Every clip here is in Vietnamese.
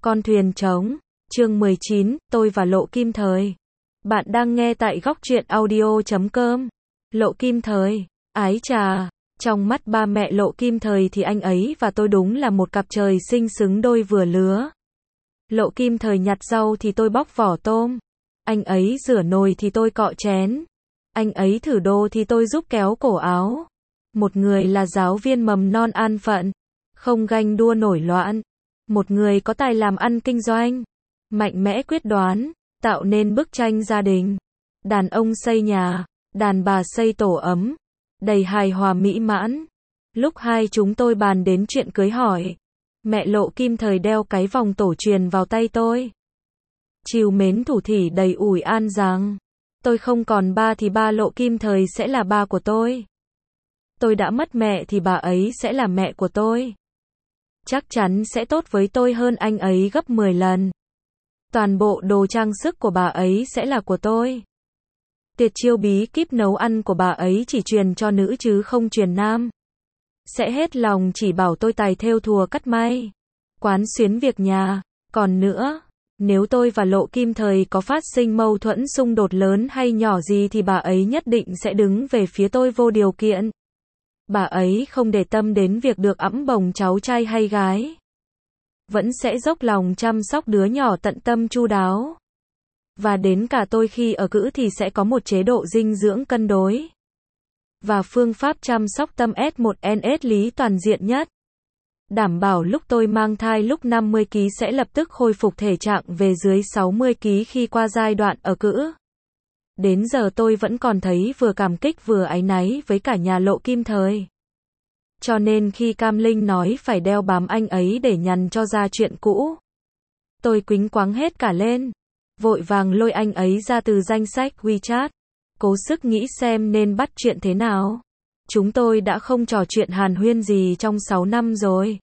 Con thuyền trống, chương 19, tôi và Lộ Kim Thời. Bạn đang nghe tại góc truyện audio.com. Lộ Kim Thời, ái chà, trong mắt ba mẹ Lộ Kim Thời thì anh ấy và tôi đúng là một cặp trời sinh xứng đôi vừa lứa. Lộ Kim Thời nhặt rau thì tôi bóc vỏ tôm. Anh ấy rửa nồi thì tôi cọ chén. Anh ấy thử đồ thì tôi giúp kéo cổ áo. Một người là giáo viên mầm non an phận, không ganh đua nổi loạn. Một người có tài làm ăn kinh doanh, mạnh mẽ quyết đoán, tạo nên bức tranh gia đình. Đàn ông xây nhà, đàn bà xây tổ ấm, đầy hài hòa mỹ mãn. Lúc hai chúng tôi bàn đến chuyện cưới hỏi, mẹ Lộ Kim Thời đeo cái vòng tổ truyền vào tay tôi. Trìu mến thủ thỉ đầy ủi an rằng, tôi không còn ba thì ba Lộ Kim Thời sẽ là ba của tôi. Tôi đã mất mẹ thì bà ấy sẽ là mẹ của tôi. Chắc chắn sẽ tốt với tôi hơn anh ấy gấp 10 lần. Toàn bộ đồ trang sức của bà ấy sẽ là của tôi. Tuyệt chiêu bí kíp nấu ăn của bà ấy chỉ truyền cho nữ chứ không truyền nam. Sẽ hết lòng chỉ bảo tôi tài thêu thùa cắt may, quán xuyến việc nhà. Còn nữa, nếu tôi và Lộ Kim Thời có phát sinh mâu thuẫn xung đột lớn hay nhỏ gì thì bà ấy nhất định sẽ đứng về phía tôi vô điều kiện. Bà ấy không để tâm đến việc được ẵm bồng cháu trai hay gái. Vẫn sẽ dốc lòng chăm sóc đứa nhỏ tận tâm chu đáo. Và đến cả tôi khi ở cữ thì sẽ có một chế độ dinh dưỡng cân đối. Và phương pháp chăm sóc tâm S1NS lý toàn diện nhất. Đảm bảo lúc tôi mang thai lúc 50 kg sẽ lập tức khôi phục thể trạng về dưới 60 kg khi qua giai đoạn ở cữ. Đến giờ tôi vẫn còn thấy vừa cảm kích vừa áy náy với cả nhà Lộ Kim Thời. Cho nên khi Cam Linh nói phải đeo bám anh ấy để nhằn cho ra chuyện cũ, tôi quýnh quáng hết cả lên. Vội vàng lôi anh ấy ra từ danh sách WeChat. Cố sức nghĩ xem nên bắt chuyện thế nào. Chúng tôi đã không trò chuyện hàn huyên gì trong 6 năm rồi.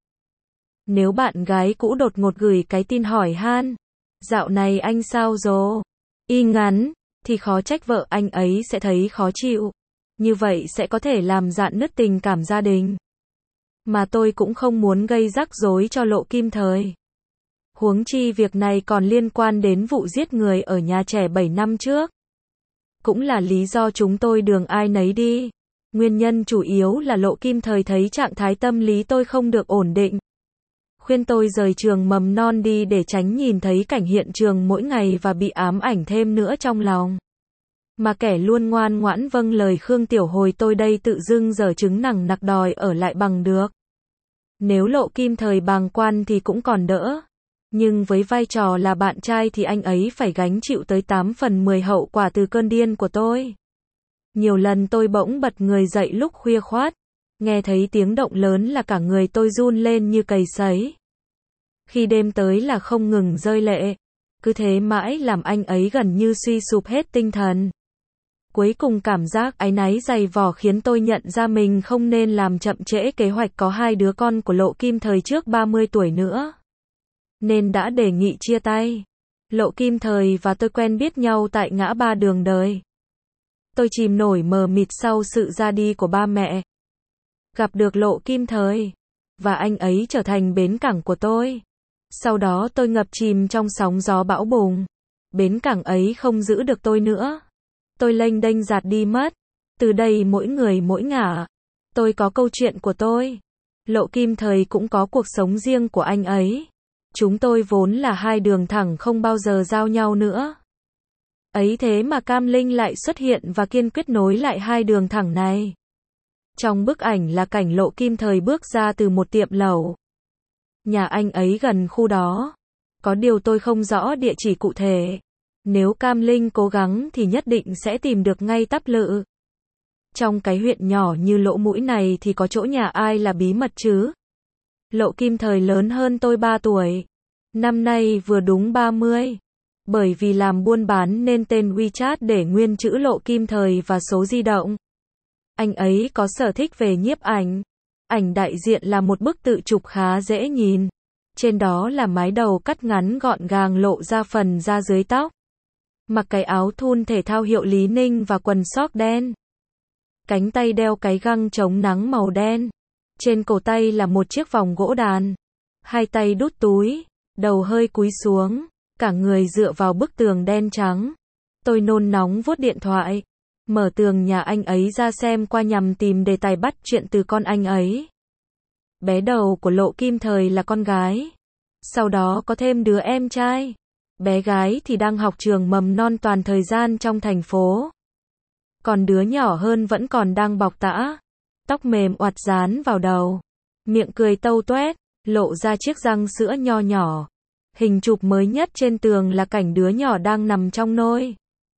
Nếu bạn gái cũ đột ngột gửi cái tin hỏi han, dạo này anh sao rồi? Y ngắn, thì khó trách vợ anh ấy sẽ thấy khó chịu. Như vậy sẽ có thể làm rạn nứt tình cảm gia đình. Mà tôi cũng không muốn gây rắc rối cho Lộ Kim Thời. Huống chi việc này còn liên quan đến vụ giết người ở nhà trẻ 7 năm trước. Cũng là lý do chúng tôi đường ai nấy đi. Nguyên nhân chủ yếu là Lộ Kim Thời thấy trạng thái tâm lý tôi không được ổn định. Khuyên tôi rời trường mầm non đi để tránh nhìn thấy cảnh hiện trường mỗi ngày và bị ám ảnh thêm nữa trong lòng. Mà kẻ luôn ngoan ngoãn vâng lời Khương Tiểu Hồi tôi đây tự dưng giở trứng nằng nặc đòi ở lại bằng được. Nếu Lộ Kim Thời bàng quan thì cũng còn đỡ. Nhưng với vai trò là bạn trai thì anh ấy phải gánh chịu tới 8 phần 10 hậu quả từ cơn điên của tôi. Nhiều lần tôi bỗng bật người dậy lúc khuya khoắt. Nghe thấy tiếng động lớn là cả người tôi run lên như cầy sấy. Khi đêm tới là không ngừng rơi lệ. Cứ thế mãi làm anh ấy gần như suy sụp hết tinh thần. Cuối cùng cảm giác áy náy dày vò khiến tôi nhận ra mình không nên làm chậm trễ kế hoạch có 2 đứa con của Lộ Kim Thời trước 30 tuổi nữa. Nên đã đề nghị chia tay. Lộ Kim Thời và tôi quen biết nhau tại ngã ba đường đời. Tôi chìm nổi mờ mịt sau sự ra đi của ba mẹ. Gặp được Lộ Kim Thời, và anh ấy trở thành bến cảng của tôi. Sau đó tôi ngập chìm trong sóng gió bão bùng. Bến cảng ấy không giữ được tôi nữa. Tôi lênh đênh dạt đi mất. Từ đây mỗi người mỗi ngả. Tôi có câu chuyện của tôi. Lộ Kim Thời cũng có cuộc sống riêng của anh ấy. Chúng tôi vốn là 2 đường thẳng không bao giờ giao nhau nữa. Ấy thế mà Cam Linh lại xuất hiện và kiên quyết nối lại 2 đường thẳng này. Trong bức ảnh là cảnh Lộ Kim Thời bước ra từ một tiệm lẩu. Nhà anh ấy gần khu đó. Có điều tôi không rõ địa chỉ cụ thể. Nếu Cam Linh cố gắng thì nhất định sẽ tìm được ngay tắp lự. Trong cái huyện nhỏ như lỗ mũi này thì có chỗ nhà ai là bí mật chứ? Lộ Kim Thời lớn hơn tôi 3 tuổi. Năm nay vừa đúng 30. Bởi vì làm buôn bán nên tên WeChat để nguyên chữ Lộ Kim Thời và số di động. Anh ấy có sở thích về nhiếp ảnh. Ảnh đại diện là một bức tự chụp khá dễ nhìn. Trên đó là mái đầu cắt ngắn gọn gàng lộ ra phần da dưới tóc. Mặc cái áo thun thể thao hiệu Lý Ninh và quần sóc đen. Cánh tay đeo cái găng chống nắng màu đen. Trên cổ tay là một chiếc vòng gỗ đàn. Hai tay đút túi. đầu hơi cúi xuống, cả người dựa vào bức tường đen trắng. Tôi nôn nóng vuốt điện thoại, mở tường nhà anh ấy ra xem qua nhằm tìm đề tài bắt chuyện từ con anh ấy. Bé đầu của Lộ Kim Thời là con gái. Sau đó có thêm đứa em trai. Bé gái thì đang học trường mầm non toàn thời gian trong thành phố. Còn đứa nhỏ hơn vẫn còn đang bọc tã. Tóc mềm oặt dán vào đầu. Miệng cười tâu toét, lộ ra chiếc răng sữa nho nhỏ. Hình chụp mới nhất trên tường là cảnh đứa nhỏ đang nằm trong nôi.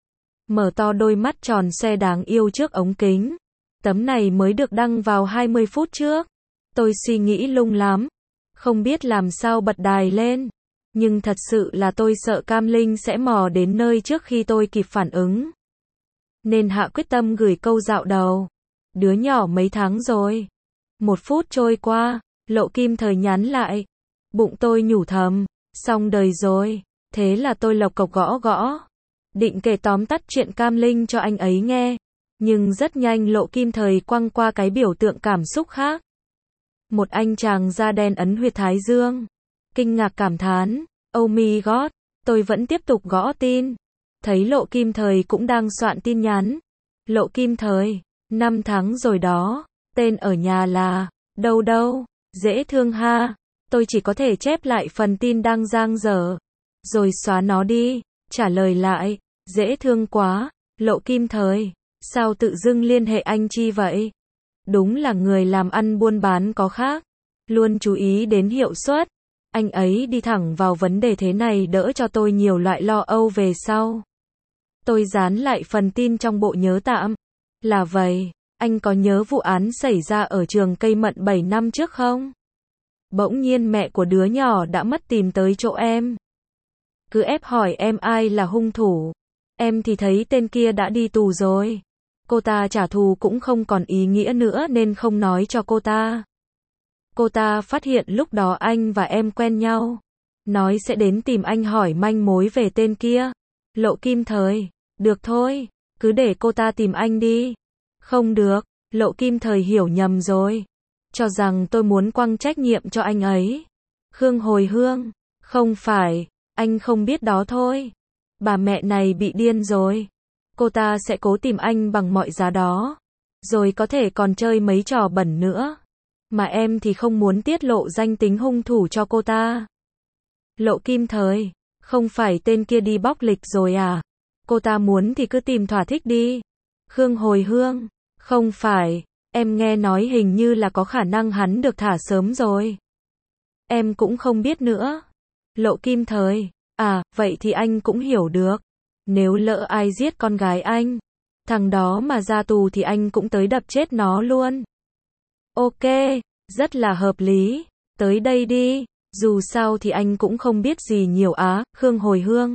Mở to đôi mắt tròn xoe đáng yêu trước ống kính. Tấm này mới được đăng vào 20 phút trước. Tôi suy nghĩ lung lắm. Không biết làm sao bật đài lên. Nhưng thật sự là tôi sợ Cam Linh sẽ mò đến nơi trước khi tôi kịp phản ứng. Nên hạ quyết tâm gửi câu dạo đầu. Đứa nhỏ mấy tháng rồi? 1 phút trôi qua, Lộ Kim Thời nhắn lại. Bụng tôi nhủ thầm, xong đời rồi. Thế là tôi lộc cộc gõ gõ. Định kể tóm tắt chuyện Cam Linh cho anh ấy nghe. Nhưng rất nhanh Lộ Kim Thời quăng qua cái biểu tượng cảm xúc khác. Một anh chàng da đen ấn huyệt thái dương. Kinh ngạc cảm thán, oh my god, tôi vẫn tiếp tục gõ tin. Thấy Lộ Kim Thời cũng đang soạn tin nhắn. Lộ Kim Thời, 5 tháng rồi đó, tên ở nhà là, đâu đâu, dễ thương ha. Tôi chỉ có thể chép lại phần tin đang dang dở. Rồi xóa nó đi, trả lời lại, dễ thương quá, Lộ Kim Thời, sao tự dưng liên hệ anh chi vậy? Đúng là người làm ăn buôn bán có khác, luôn chú ý đến hiệu suất. Anh ấy đi thẳng vào vấn đề thế này đỡ cho tôi nhiều loại lo âu về sau. Tôi dán lại phần tin trong bộ nhớ tạm. Là vậy, anh có nhớ vụ án xảy ra ở trường Cây Mận 7 năm trước không? Bỗng nhiên mẹ của đứa nhỏ đã mất tìm tới chỗ em. Cứ ép hỏi em ai là hung thủ. Em thì thấy tên kia đã đi tù rồi. Cô ta trả thù cũng không còn ý nghĩa nữa nên không nói cho cô ta. Cô ta phát hiện lúc đó anh và em quen nhau. Nói sẽ đến tìm anh hỏi manh mối về tên kia. Lộ Kim Thời, được thôi, cứ để cô ta tìm anh đi. Không được, Lộ Kim Thời hiểu nhầm rồi. Cho rằng tôi muốn quăng trách nhiệm cho anh ấy. Khương Hồi Hương, không phải, anh không biết đó thôi. Bà mẹ này bị điên rồi. Cô ta sẽ cố tìm anh bằng mọi giá đó. Rồi có thể còn chơi mấy trò bẩn nữa. Mà em thì không muốn tiết lộ danh tính hung thủ cho cô ta. Lộ Kim Thời, không phải tên kia đi bóc lịch rồi à? Cô ta muốn thì cứ tìm thỏa thích đi. Khương Hồi Hương, không phải, em nghe nói hình như là có khả năng hắn được thả sớm rồi. Em cũng không biết nữa. Lộ Kim Thời, à, vậy thì anh cũng hiểu được. Nếu lỡ ai giết con gái anh, thằng đó mà ra tù thì anh cũng tới đập chết nó luôn. Ok, rất là hợp lý. Tới đây đi, dù sao thì anh cũng không biết gì nhiều á. Khương Hồi Hương,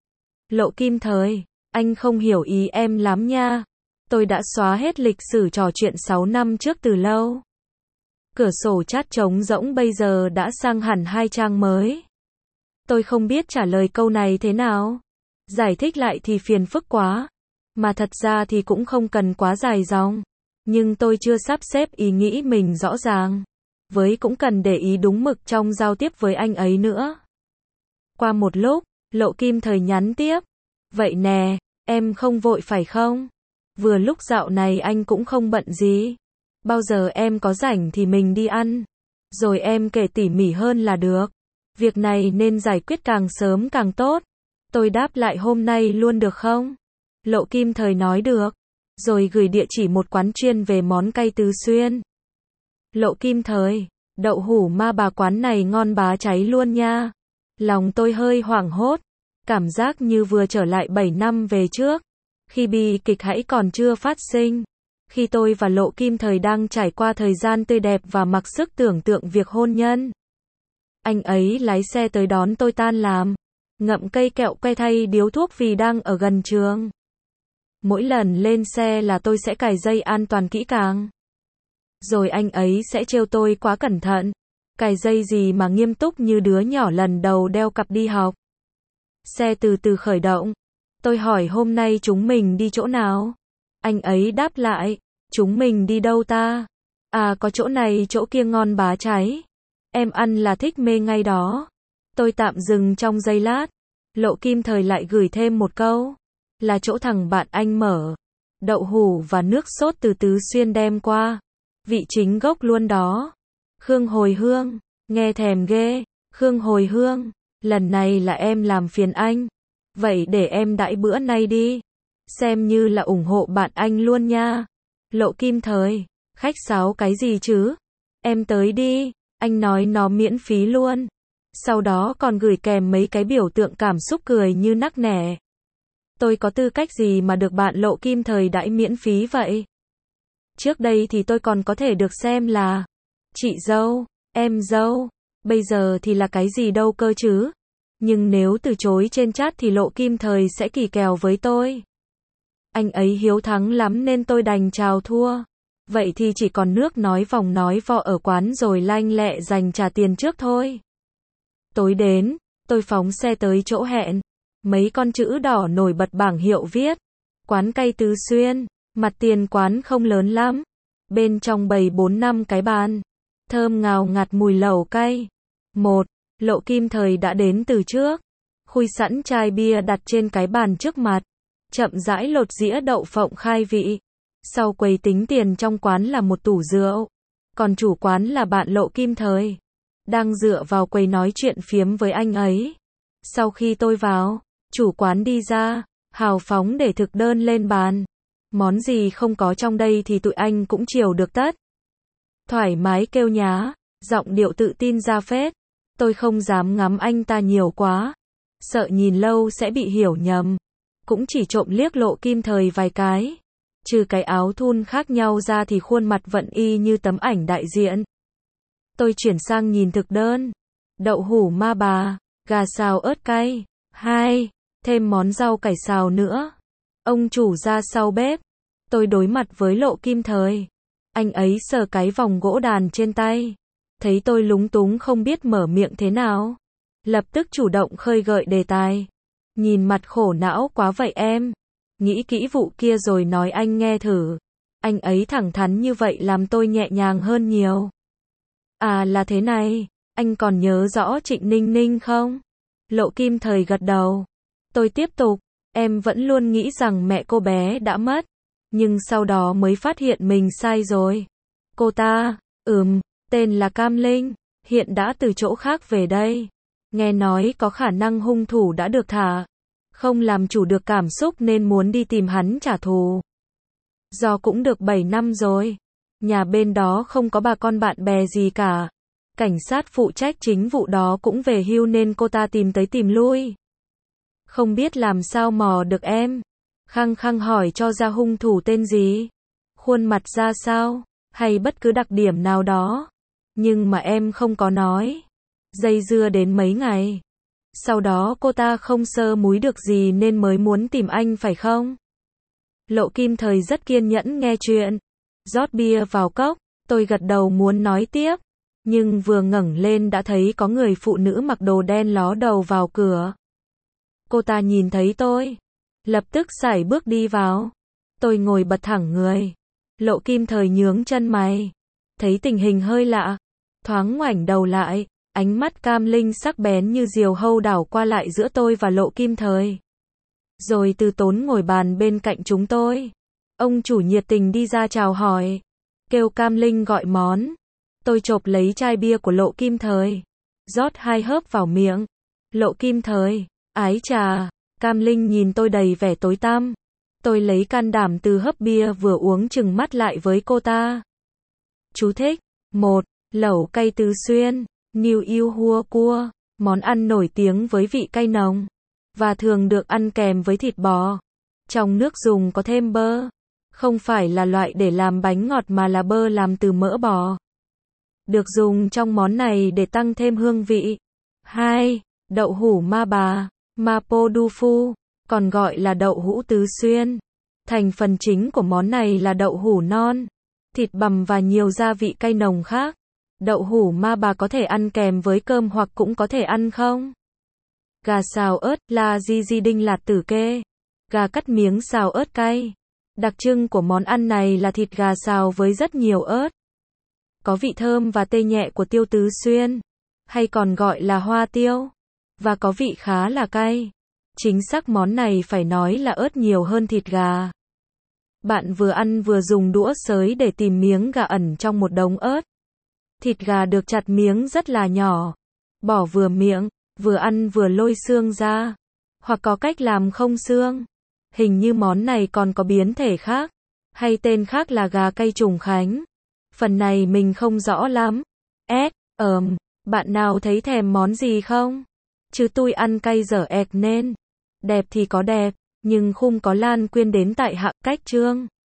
Lộ Kim Thời, anh không hiểu ý em lắm nha. Tôi đã xóa hết lịch sử trò chuyện 6 năm trước từ lâu. Cửa sổ chat trống rỗng bây giờ đã sang hẳn 2 trang mới. Tôi không biết trả lời câu này thế nào. Giải thích lại thì phiền phức quá. Mà thật ra thì cũng không cần quá dài dòng. Nhưng tôi chưa sắp xếp ý nghĩ mình rõ ràng. Với cũng cần để ý đúng mực trong giao tiếp với anh ấy nữa. Qua một lúc, Lộ Kim Thời nhắn tiếp. Vậy nè, em không vội phải không? Vừa lúc dạo này anh cũng không bận gì. Bao giờ em có rảnh thì mình đi ăn. Rồi em kể tỉ mỉ hơn là được. Việc này nên giải quyết càng sớm càng tốt. Tôi đáp lại hôm nay luôn được không? Lộ Kim Thời nói được. Rồi gửi địa chỉ một quán chuyên về món cay Tứ Xuyên. Lộ Kim Thời, đậu hủ ma bà quán này ngon bá cháy luôn nha. Lòng tôi hơi hoảng hốt. Cảm giác như vừa trở lại 7 năm về trước. Khi bi kịch hãy còn chưa phát sinh. Khi tôi và Lộ Kim Thời đang trải qua thời gian tươi đẹp và mặc sức tưởng tượng việc hôn nhân. Anh ấy lái xe tới đón tôi tan làm. Ngậm cây kẹo que thay điếu thuốc vì đang ở gần trường. Mỗi lần lên xe là tôi sẽ cài dây an toàn kỹ càng. Rồi anh ấy sẽ trêu tôi quá cẩn thận. Cài dây gì mà nghiêm túc như đứa nhỏ lần đầu đeo cặp đi học. Xe từ từ khởi động. Tôi hỏi hôm nay chúng mình đi chỗ nào? Anh ấy đáp lại, chúng mình đi đâu ta? À có chỗ này chỗ kia ngon bá cháy. Em ăn là thích mê ngay đó. Tôi tạm dừng trong giây lát. Lộ Kim Thời lại gửi thêm một câu. Là chỗ thằng bạn anh mở. Đậu hũ và nước sốt từ Tứ Xuyên đem qua. Vị chính gốc luôn đó. Khương hồi hương. Nghe thèm ghê. Khương hồi hương. Lần này là em làm phiền anh. Vậy để em đãi bữa nay đi. Xem như là ủng hộ bạn anh luôn nha. Lộ Kim Thời. Khách sáo cái gì chứ? Em tới đi. Anh nói nó miễn phí luôn. Sau đó còn gửi kèm mấy cái biểu tượng cảm xúc cười như nắc nẻ. Tôi có tư cách gì mà được bạn Lộ Kim Thời đãi miễn phí vậy? Trước đây thì tôi còn có thể được xem là chị dâu, em dâu. Bây giờ thì là cái gì đâu cơ chứ? Nhưng nếu từ chối trên chat thì Lộ Kim Thời sẽ kỳ kèo với tôi. Anh ấy hiếu thắng lắm nên tôi đành chào thua. Vậy thì chỉ còn nước nói vòng nói vo ở quán rồi lanh lẹ dành trả tiền trước thôi. Tối đến, tôi phóng xe tới chỗ hẹn. Mấy con chữ đỏ nổi bật bảng hiệu viết. Quán cay Tứ Xuyên. Mặt tiền quán không lớn lắm. Bên trong bày 4-5 cái bàn. Thơm ngào ngạt mùi lẩu cay. Lộ Kim Thời đã đến từ trước. Khui sẵn chai bia đặt trên cái bàn trước mặt. Chậm rãi lột dĩa đậu phộng khai vị. Sau quầy tính tiền trong quán là một tủ rượu. Còn chủ quán là bạn Lộ Kim Thời. Đang dựa vào quầy nói chuyện phiếm với anh ấy. Sau khi tôi vào, chủ quán đi ra, hào phóng để thực đơn lên bàn. Món gì không có trong đây thì tụi anh cũng chiều được tất. Thoải mái kêu nhá, giọng điệu tự tin ra phết. Tôi không dám ngắm anh ta nhiều quá. Sợ nhìn lâu sẽ bị hiểu nhầm. Cũng chỉ trộm liếc Lộ Kim Thời vài cái. Trừ cái áo thun khác nhau ra thì khuôn mặt vẫn y như tấm ảnh đại diện. Tôi chuyển sang nhìn thực đơn. Đậu hũ ma bà, gà xào ớt cay. 2. Thêm món rau cải xào nữa. Ông chủ ra sau bếp. Tôi đối mặt với Lộ Kim Thời. Anh ấy sờ cái vòng gỗ đàn trên tay. Thấy tôi lúng túng không biết mở miệng thế nào. Lập tức chủ động khơi gợi đề tài. Nhìn mặt khổ não quá vậy em. Nghĩ kỹ vụ kia rồi nói anh nghe thử. Anh ấy thẳng thắn như vậy làm tôi nhẹ nhàng hơn nhiều. À là thế này, anh còn nhớ rõ Trịnh Ninh Ninh không? Lộ Kim Thời gật đầu. Tôi tiếp tục, em vẫn luôn nghĩ rằng mẹ cô bé đã mất. Nhưng sau đó mới phát hiện mình sai rồi. Cô ta, tên là Cam Linh, hiện đã từ chỗ khác về đây. Nghe nói có khả năng hung thủ đã được thả. Không làm chủ được cảm xúc nên muốn đi tìm hắn trả thù. Do cũng được 7 năm rồi. Nhà bên đó không có bà con bạn bè gì cả. Cảnh sát phụ trách chính vụ đó cũng về hưu nên cô ta tìm tới tìm lui. Không biết làm sao mò được em. Khăng khăng hỏi cho ra hung thủ tên gì. Khuôn mặt ra sao. Hay bất cứ đặc điểm nào đó. Nhưng mà em không có nói. Dây dưa đến mấy ngày. Sau đó cô ta không sơ múi được gì nên mới muốn tìm anh phải không? Lộ Kim Thời rất kiên nhẫn nghe chuyện. Rót bia vào cốc, tôi gật đầu muốn nói tiếp. Nhưng vừa ngẩng lên đã thấy có người phụ nữ mặc đồ đen ló đầu vào cửa. Cô ta nhìn thấy tôi. Lập tức sải bước đi vào. Tôi ngồi bật thẳng người. Lộ Kim Thời nhướng chân mày. Thấy tình hình hơi lạ. Thoáng ngoảnh đầu lại. Ánh mắt Cam Linh sắc bén như diều hâu đảo qua lại giữa tôi và Lộ Kim Thời. Rồi từ tốn ngồi bàn bên cạnh chúng tôi. Ông chủ nhiệt tình đi ra chào hỏi. Kêu Cam Linh gọi món. Tôi chộp lấy chai bia của Lộ Kim Thời. Rót 2 hớp vào miệng. Lộ Kim Thời, ái trà. Cam Linh nhìn tôi đầy vẻ tối tăm. Tôi lấy can đảm từ hớp bia vừa uống chừng mắt lại với cô ta. Chú thích. 1. Lẩu cay Tứ Xuyên. Niu yêu hua cua. Món ăn nổi tiếng với vị cay nồng. Và thường được ăn kèm với thịt bò. Trong nước dùng có thêm bơ. Không phải là loại để làm bánh ngọt mà là bơ làm từ mỡ bò. Được dùng trong món này để tăng thêm hương vị. 2. Đậu hũ ma bà, Mapo Dufu, còn gọi là đậu hũ Tứ Xuyên. Thành phần chính của món này là đậu hũ non, thịt bằm và nhiều gia vị cay nồng khác. Đậu hũ ma bà có thể ăn kèm với cơm hoặc cũng có thể ăn không. Gà xào ớt là di đinh lạt tử kê. Gà cắt miếng xào ớt cay. Đặc trưng của món ăn này là thịt gà xào với rất nhiều ớt. Có vị thơm và tê nhẹ của tiêu Tứ Xuyên, hay còn gọi là hoa tiêu. và có vị khá là cay. Chính xác món này phải nói là ớt nhiều hơn thịt gà. Bạn vừa ăn vừa dùng đũa xới để tìm miếng gà ẩn trong một đống ớt. Thịt gà được chặt miếng rất là nhỏ. Bỏ vừa miệng, vừa ăn vừa lôi xương ra. Hoặc có cách làm không xương. Hình như món này còn có biến thể khác. Hay tên khác là gà cay trùng khánh. Phần này mình không rõ lắm. Bạn nào thấy thèm món gì không? Chứ tôi ăn cay dở ẹc nên. Đẹp thì có đẹp, nhưng không có Lan Quyên đến tại Hạ Cách Trương.